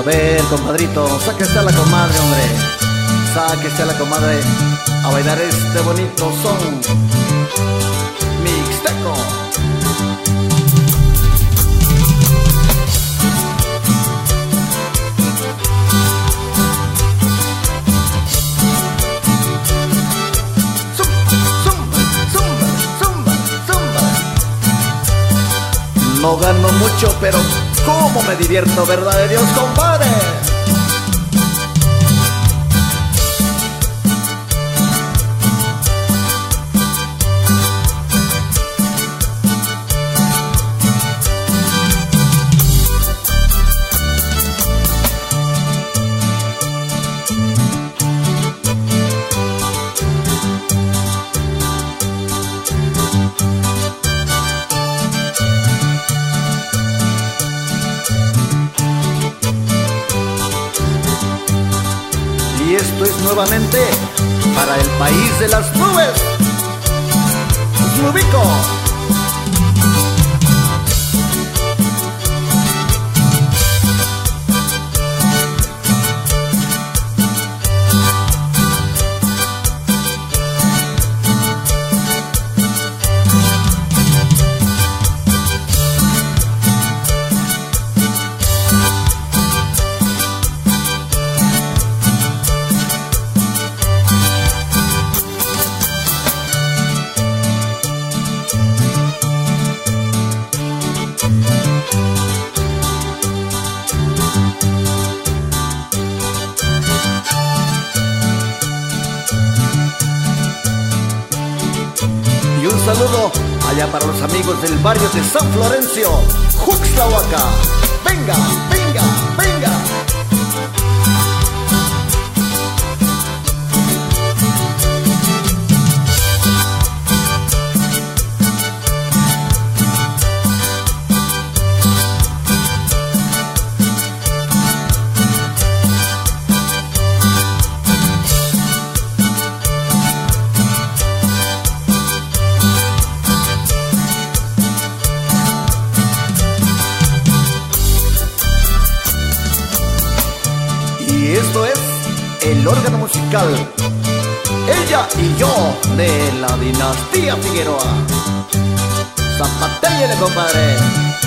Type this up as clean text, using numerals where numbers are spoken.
ver, compadrito, sáquese a la comadre, hombre. Sáquese a la comadre a bailar este bonito son mixteco. No gano mucho, pero cómo me divierto, verdad de Dios, compadre. Y esto es nuevamente para el país de las nubes. Nubico. Y un saludo allá para los amigos del barrio de San Florencio, Juxtlahuaca. Venga, venga, venga. Y esto es el órgano musical Ella y Yo de la dinastía Figueroa. Zapatelle, compadre.